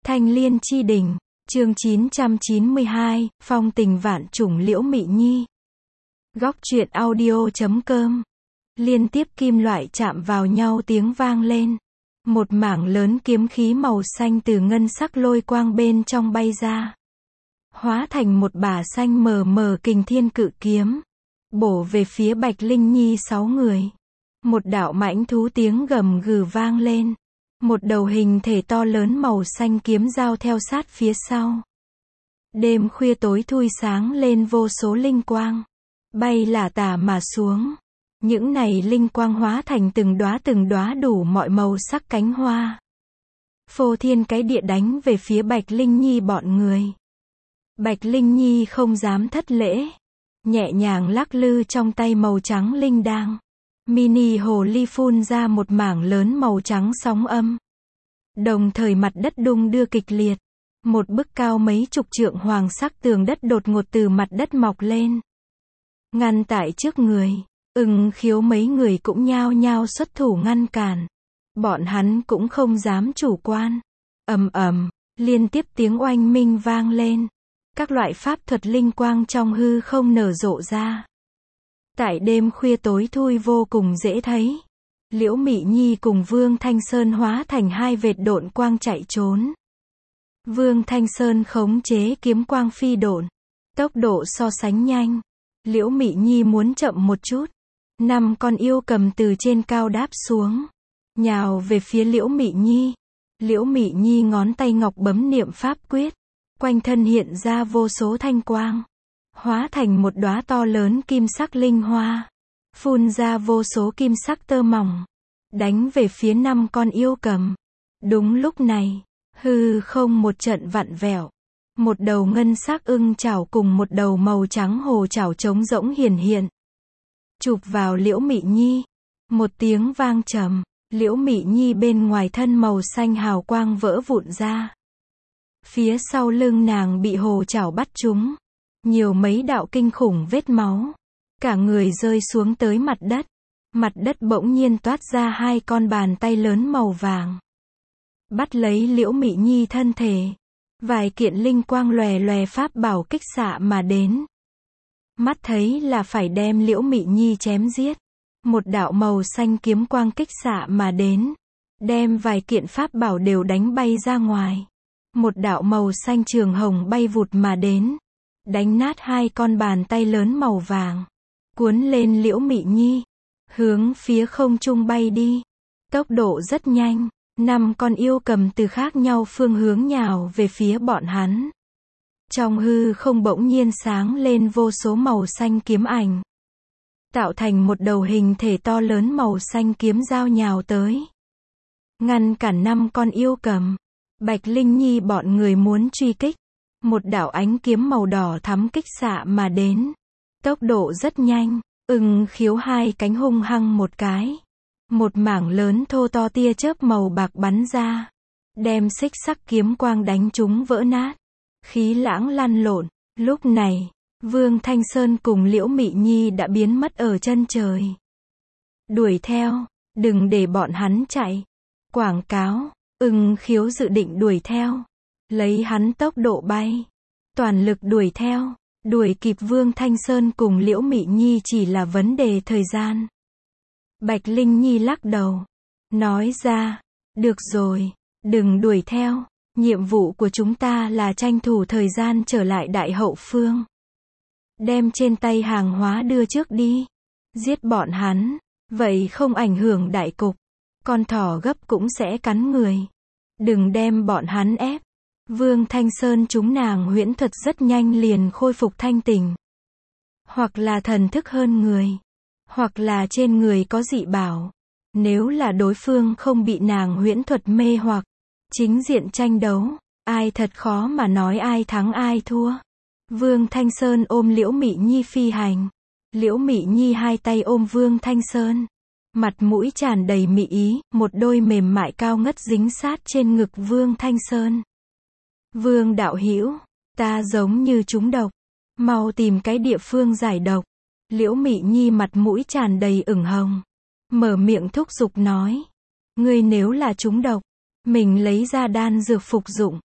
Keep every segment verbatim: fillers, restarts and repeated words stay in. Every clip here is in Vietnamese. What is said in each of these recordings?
Thanh Liên Chi Đỉnh, chương chín trăm chín mươi hai, phong tình vạn trùng Liễu Mị Nhi. Góc truyện audio chấm com. Liên tiếp kim loại chạm vào nhau tiếng vang lên. Một mảng lớn kiếm khí màu xanh từ ngân sắc lôi quang bên trong bay ra. Hóa thành một bả xanh mờ mờ kình thiên cự kiếm. Bổ về phía Bạch Linh Nhi sáu người. Một đạo mãnh thú tiếng gầm gừ vang lên. Một đầu hình thể to lớn màu xanh kiếm dao theo sát phía sau. Đêm khuya tối thui sáng lên vô số linh quang. Bay lả tả mà xuống. Những này linh quang hóa thành từng đóa từng đóa đủ mọi màu sắc cánh hoa. Phô thiên cái địa đánh về phía Bạch Linh Nhi bọn người. Bạch Linh Nhi không dám thất lễ. Nhẹ nhàng lắc lư trong tay màu trắng linh đang. Mini hồ ly phun ra một mảng lớn màu trắng sóng âm. Đồng thời mặt đất đung đưa kịch liệt. Một bức cao mấy chục trượng hoàng sắc tường đất đột ngột từ mặt đất mọc lên. Ngăn tại trước người. Ưng Khiếu mấy người cũng nhao nhao xuất thủ ngăn cản. Bọn hắn cũng không dám chủ quan. Ầm ầm, liên tiếp tiếng oanh minh vang lên. Các loại pháp thuật linh quang trong hư không nở rộ ra. Tại đêm khuya tối thui vô cùng dễ thấy. Liễu Mị Nhi cùng Vương Thanh Sơn hóa thành hai vệt độn quang chạy trốn. Vương Thanh Sơn khống chế kiếm quang phi độn. Tốc độ so sánh nhanh. Liễu Mị Nhi muốn chậm một chút. Năm con yêu cầm từ trên cao đáp xuống. Nhào về phía Liễu Mị Nhi. Liễu Mị Nhi ngón tay ngọc bấm niệm pháp quyết. Quanh thân hiện ra vô số thanh quang. Hóa thành một đóa to lớn kim sắc linh hoa. Phun ra vô số kim sắc tơ mỏng. Đánh về phía năm con yêu cầm. Đúng lúc này, hư không một trận vặn vẹo. Một đầu ngân sắc ưng chảo cùng một đầu màu trắng hồ chảo trống rỗng hiển hiện. Chụp vào Liễu Mị Nhi. Một tiếng vang trầm. Liễu Mị Nhi bên ngoài thân màu xanh hào quang vỡ vụn ra. Phía sau lưng nàng bị hồ chảo bắt trúng. Nhiều mấy đạo kinh khủng vết máu. Cả người rơi xuống tới mặt đất. Mặt đất bỗng nhiên toát ra hai con bàn tay lớn màu vàng. Bắt lấy Liễu Mị Nhi thân thể. Vài kiện linh quang lòe lòe pháp bảo kích xạ mà đến. Mắt thấy là phải đem Liễu Mị Nhi chém giết. Một đạo màu xanh kiếm quang kích xạ mà đến. Đem vài kiện pháp bảo đều đánh bay ra ngoài. Một đạo màu xanh trường hồng bay vụt mà đến. Đánh nát hai con bàn tay lớn màu vàng. Cuốn lên Liễu Mị Nhi. Hướng phía không trung bay đi. Tốc độ rất nhanh. Năm con yêu cầm từ khác nhau phương hướng nhào về phía bọn hắn. Trong hư không bỗng nhiên sáng lên vô số màu xanh kiếm ảnh. Tạo thành một đầu hình thể to lớn màu xanh kiếm dao nhào tới. Ngăn cản năm con yêu cầm. Bạch Linh Nhi bọn người muốn truy kích. Một đạo ánh kiếm màu đỏ thắm kích xạ mà đến. Tốc độ rất nhanh. Ưng Khiếu hai cánh hung hăng một cái. Một mảng lớn thô to tia chớp màu bạc bắn ra. Đem xích sắc kiếm quang đánh chúng vỡ nát. Khí lãng lăn lộn. Lúc này, Vương Thanh Sơn cùng Liễu Mị Nhi đã biến mất ở chân trời. Đuổi theo, đừng để bọn hắn chạy. Quảng cáo, Ưng Khiếu dự định đuổi theo. Lấy hắn tốc độ bay. Toàn lực đuổi theo. Đuổi kịp Vương Thanh Sơn cùng Liễu Mị Nhi chỉ là vấn đề thời gian. Bạch Linh Nhi lắc đầu. Nói ra, được rồi, đừng đuổi theo. Nhiệm vụ của chúng ta là tranh thủ thời gian trở lại Đại Hậu Phương. Đem trên tay hàng hóa đưa trước đi. Giết bọn hắn. Vậy không ảnh hưởng đại cục. Con thỏ gấp cũng sẽ cắn người. Đừng đem bọn hắn ép. Vương Thanh Sơn chúng nàng huyễn thuật rất nhanh liền khôi phục thanh tỉnh. Hoặc là thần thức hơn người. Hoặc là trên người có dị bảo. Nếu là đối phương không bị nàng huyễn thuật mê hoặc. Chính diện tranh đấu. Ai thật khó mà nói ai thắng ai thua. Vương Thanh Sơn ôm Liễu Mị Nhi phi hành. Liễu Mị Nhi hai tay ôm Vương Thanh Sơn. Mặt mũi tràn đầy mị ý. Một đôi mềm mại cao ngất dính sát trên ngực Vương Thanh Sơn. Vương đạo hữu, ta giống như trúng độc. Mau tìm cái địa phương giải độc. Liễu Mị Nhi mặt mũi tràn đầy ửng hồng. Mở miệng thúc giục nói. Ngươi nếu là trúng độc, mình lấy ra đan dược phục dụng.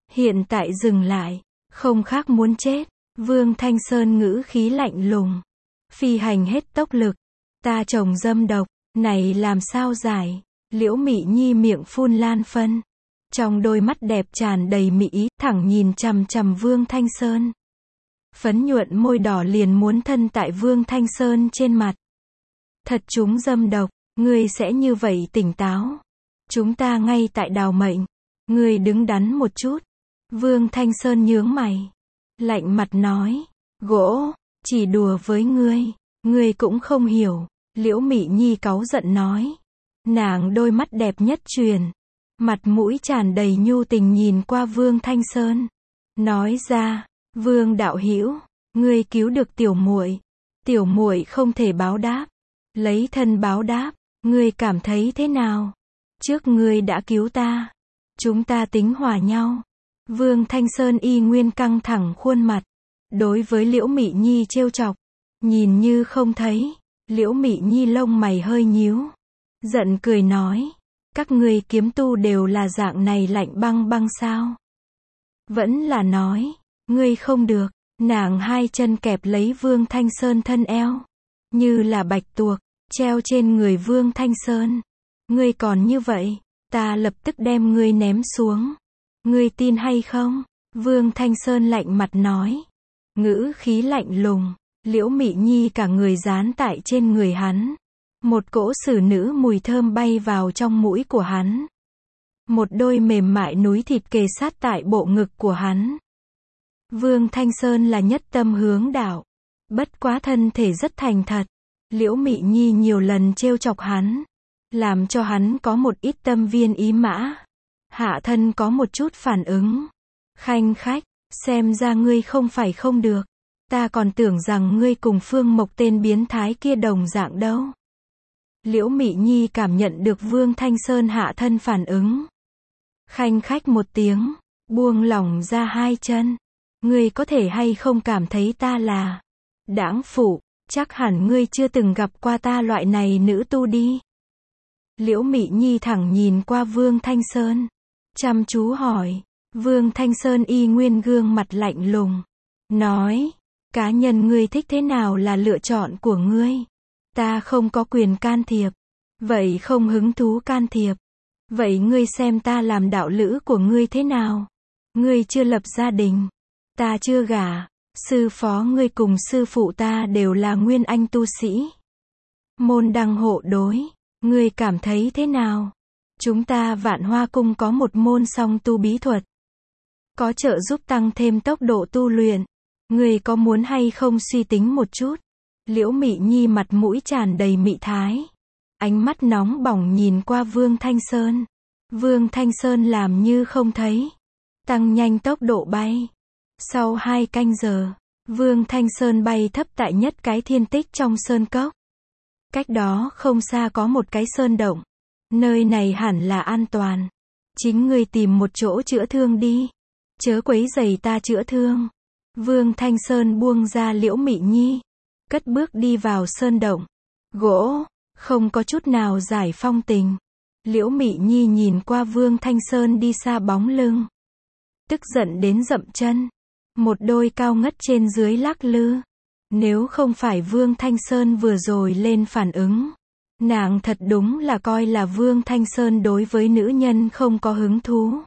Hiện tại dừng lại, không khác muốn chết. Vương Thanh Sơn ngữ khí lạnh lùng. Phi hành hết tốc lực. Ta trồng dâm độc, này làm sao giải? Liễu Mị Nhi miệng phun lan phân. Trong đôi mắt đẹp tràn đầy mị ý, thẳng nhìn chằm chằm Vương Thanh Sơn. Phấn nhuận môi đỏ liền muốn thân tại Vương Thanh Sơn trên mặt. Thật chúng dâm độc, ngươi sẽ như vậy tỉnh táo. Chúng ta ngay tại đào mệnh. Ngươi đứng đắn một chút. Vương Thanh Sơn nhướng mày. Lạnh mặt nói. Gỗ, chỉ đùa với ngươi. Ngươi cũng không hiểu. Liễu Mị Nhi cáu giận nói. Nàng đôi mắt đẹp nhất truyền. Mặt mũi tràn đầy nhu tình nhìn qua Vương Thanh Sơn. Nói ra, Vương đạo hữu, ngươi cứu được tiểu muội. Tiểu muội không thể báo đáp. Lấy thân báo đáp, ngươi cảm thấy thế nào? Trước ngươi đã cứu ta. Chúng ta tính hòa nhau. Vương Thanh Sơn y nguyên căng thẳng khuôn mặt. Đối với Liễu Mị Nhi trêu chọc. Nhìn như không thấy. Liễu Mị Nhi lông mày hơi nhíu. Giận cười nói. Các ngươi kiếm tu đều là dạng này lạnh băng băng sao? Vẫn là nói. Ngươi không được. Nàng hai chân kẹp lấy Vương Thanh Sơn thân eo. Như là bạch tuộc. Treo trên người Vương Thanh Sơn. Ngươi còn như vậy. Ta lập tức đem ngươi ném xuống. Ngươi tin hay không? Vương Thanh Sơn lạnh mặt nói. Ngữ khí lạnh lùng. Liễu Mị Nhi cả người dán tại trên người hắn. Một cỗ xử nữ mùi thơm bay vào trong mũi của hắn. Một đôi mềm mại núi thịt kề sát tại bộ ngực của hắn. Vương Thanh Sơn là nhất tâm hướng đạo. Bất quá thân thể rất thành thật. Liễu Mị Nhi nhiều lần trêu chọc hắn. Làm cho hắn có một ít tâm viên ý mã. Hạ thân có một chút phản ứng. Khanh khách, xem ra ngươi không phải không được. Ta còn tưởng rằng ngươi cùng Phương Mộc tên biến thái kia đồng dạng đâu. Liễu Mị Nhi cảm nhận được Vương Thanh Sơn hạ thân phản ứng. Khanh khách một tiếng, buông lỏng ra hai chân. Ngươi có thể hay không cảm thấy ta là đãng phụ, chắc hẳn ngươi chưa từng gặp qua ta loại này nữ tu đi. Liễu Mị Nhi thẳng nhìn qua Vương Thanh Sơn. Chăm chú hỏi. Vương Thanh Sơn y nguyên gương mặt lạnh lùng. Nói. Cá nhân ngươi thích thế nào là lựa chọn của ngươi. Ta không có quyền can thiệp. Vậy không hứng thú can thiệp. Vậy ngươi xem ta làm đạo lữ của ngươi thế nào? Ngươi chưa lập gia đình. Ta chưa gả. Sư phó ngươi cùng sư phụ ta đều là nguyên anh tu sĩ. Môn đăng hộ đối. Ngươi cảm thấy thế nào? Chúng ta Vạn Hoa Cung có một môn song tu bí thuật. Có trợ giúp tăng thêm tốc độ tu luyện. Ngươi có muốn hay không suy tính một chút? Liễu Mị Nhi mặt mũi tràn đầy mị thái. Ánh mắt nóng bỏng nhìn qua Vương Thanh Sơn. Vương Thanh Sơn làm như không thấy. Tăng nhanh tốc độ bay. Sau hai canh giờ, Vương Thanh Sơn bay thấp tại nhất cái thiên tích trong sơn cốc. Cách đó không xa có một cái sơn động. Nơi này hẳn là an toàn. Chính ngươi tìm một chỗ chữa thương đi. Chớ quấy rầy ta chữa thương. Vương Thanh Sơn buông ra Liễu Mị Nhi. Cất bước đi vào sơn động. Gỗ, không có chút nào giải phong tình. Liễu Mị Nhi nhìn qua Vương Thanh Sơn đi xa bóng lưng. Tức giận đến dậm chân. Một đôi cao ngất trên dưới lắc lư. Nếu không phải Vương Thanh Sơn vừa rồi lên phản ứng. Nàng thật đúng là coi là Vương Thanh Sơn đối với nữ nhân không có hứng thú.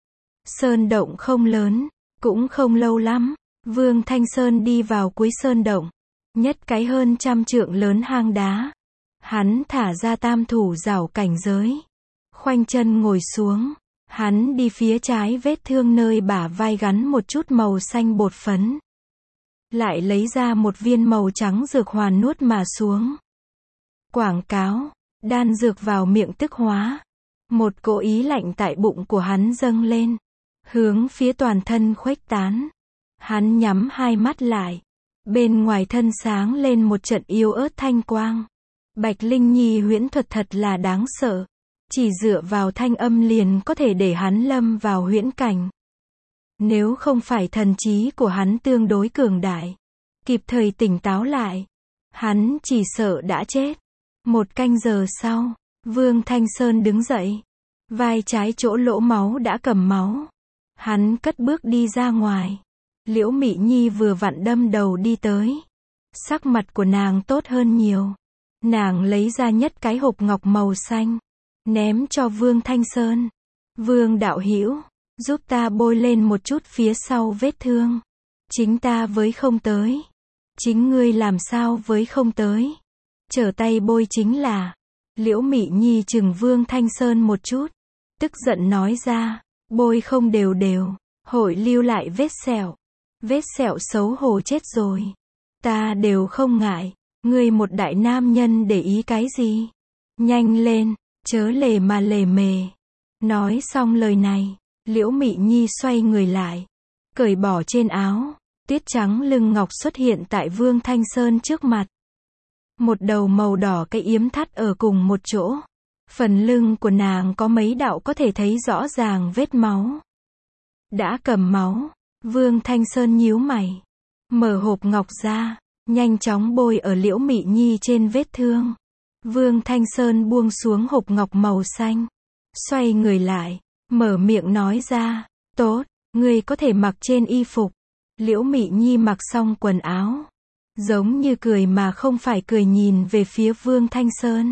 Sơn động không lớn, cũng không lâu lắm. Vương Thanh Sơn đi vào cuối sơn động. Nhất cái hơn trăm trượng lớn hang đá. Hắn thả ra tam thủ rào cảnh giới. Khoanh chân ngồi xuống. Hắn đi phía trái vết thương nơi bả vai gắn một chút màu xanh bột phấn. Lại lấy ra một viên màu trắng dược hoàn nuốt mà xuống. Quảng cáo, đan dược vào miệng tức hóa. Một cỗ ý lạnh tại bụng của hắn dâng lên. Hướng phía toàn thân khuếch tán. Hắn nhắm hai mắt lại. Bên ngoài thân sáng lên một trận yếu ớt thanh quang. Bạch Linh Nhi huyễn thuật thật là đáng sợ. Chỉ dựa vào thanh âm liền có thể để hắn lâm vào huyễn cảnh. Nếu không phải thần trí của hắn tương đối cường đại, kịp thời tỉnh táo lại, hắn chỉ sợ đã chết. Một canh giờ sau, Vương Thanh Sơn đứng dậy. Vai trái chỗ lỗ máu đã cầm máu. Hắn cất bước đi ra ngoài. Liễu Mị Nhi vừa vặn đâm đầu đi tới. Sắc mặt của nàng tốt hơn nhiều. Nàng lấy ra nhất cái hộp ngọc màu xanh, ném cho Vương Thanh Sơn. Vương đạo hữu, giúp ta bôi lên một chút phía sau vết thương. Chính ta với không tới. Chính ngươi làm sao với không tới. Trở tay bôi chính là. Liễu Mị Nhi chừng Vương Thanh Sơn một chút. Tức giận nói ra, bôi không đều đều, hội lưu lại vết sẹo. Vết sẹo xấu hổ chết rồi. Ta đều không ngại. Ngươi một đại nam nhân để ý cái gì? Nhanh lên, chớ lề mà lề mề. Nói xong lời này, Liễu Mị Nhi xoay người lại, cởi bỏ trên áo. Tuyết trắng lưng ngọc xuất hiện tại Vương Thanh Sơn trước mặt. Một đầu màu đỏ cái yếm thắt ở cùng một chỗ. Phần lưng của nàng có mấy đạo có thể thấy rõ ràng vết máu. Đã cầm máu, Vương Thanh Sơn nhíu mày, mở hộp ngọc ra, nhanh chóng bôi ở Liễu Mị Nhi trên vết thương. Vương Thanh Sơn buông xuống hộp ngọc màu xanh, xoay người lại, mở miệng nói ra, tốt, ngươi có thể mặc trên y phục. Liễu Mị Nhi mặc xong quần áo, giống như cười mà không phải cười nhìn về phía Vương Thanh Sơn.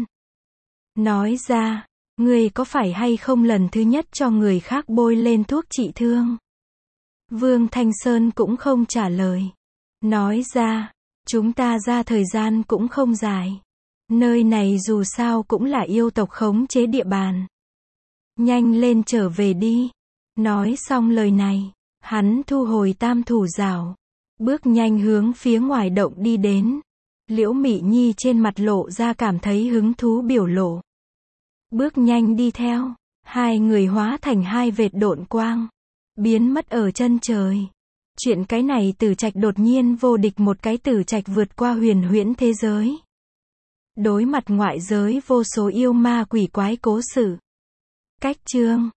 Nói ra, ngươi có phải hay không lần thứ nhất cho người khác bôi lên thuốc trị thương? Vương Thanh Sơn cũng không trả lời. Nói ra, chúng ta ra thời gian cũng không dài. Nơi này dù sao cũng là yêu tộc khống chế địa bàn. Nhanh lên trở về đi. Nói xong lời này, hắn thu hồi tam thủ rào, bước nhanh hướng phía ngoài động đi đến. Liễu Mị Nhi trên mặt lộ ra cảm thấy hứng thú biểu lộ. Bước nhanh đi theo, hai người hóa thành hai vệt độn quang, biến mất ở chân trời. Chuyện cái này Tử Trạch đột nhiên vô địch một cái Tử Trạch vượt qua huyền huyễn thế giới. Đối mặt ngoại giới vô số yêu ma quỷ quái cố sự. Cách chương